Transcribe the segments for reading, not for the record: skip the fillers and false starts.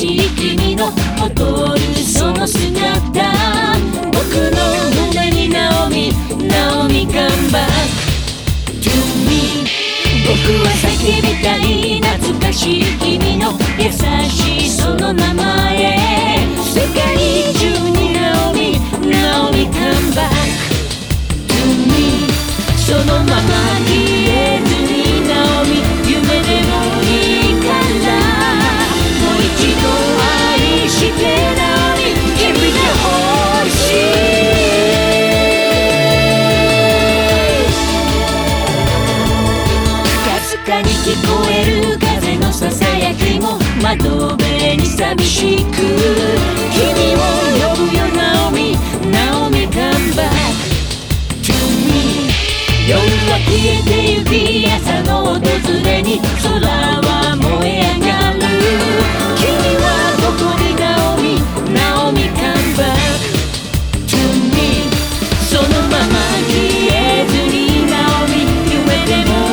しい君の踊るその姿、僕の胸にナオミcome back to me。 僕は叫びたい懐かしい君の優しいその名前、世界中にナオミcome back to me。 そのまま消えずにナオミ夢でもいいからもう一度愛してナオミ君で欲しい。かに聞こえる風のささやきも窓辺に寂しく君を呼ぶよナオミcome back to me。 夜は消えてゆき朝の訪れに空は燃え上がる、君はどこにナオミcome back to me。 そのまま消えずにナオミ夢でも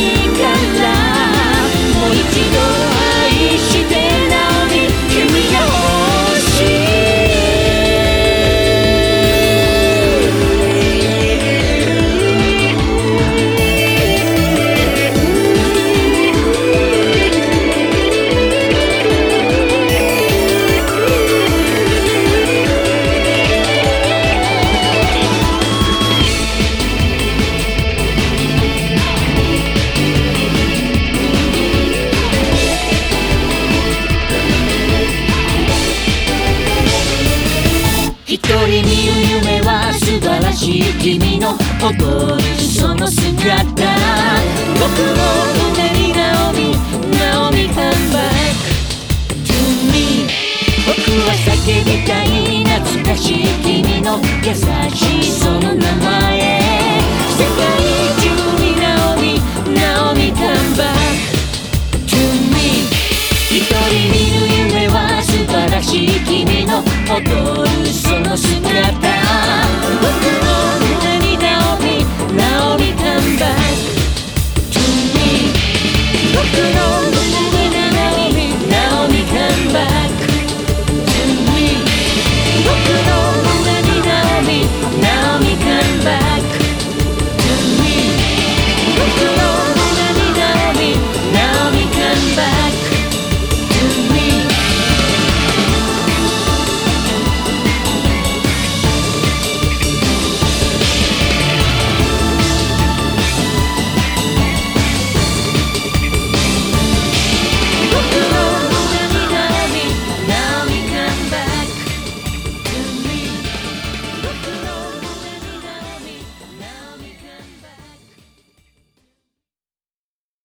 一人見る夢は素晴らしい君の踊るその姿、僕の胸にナオミcome back to me。 僕は叫びたい懐かしい君の優しいその名前、世界中にナオミcome back to me。 一人見る夢は素晴らしい君の踊る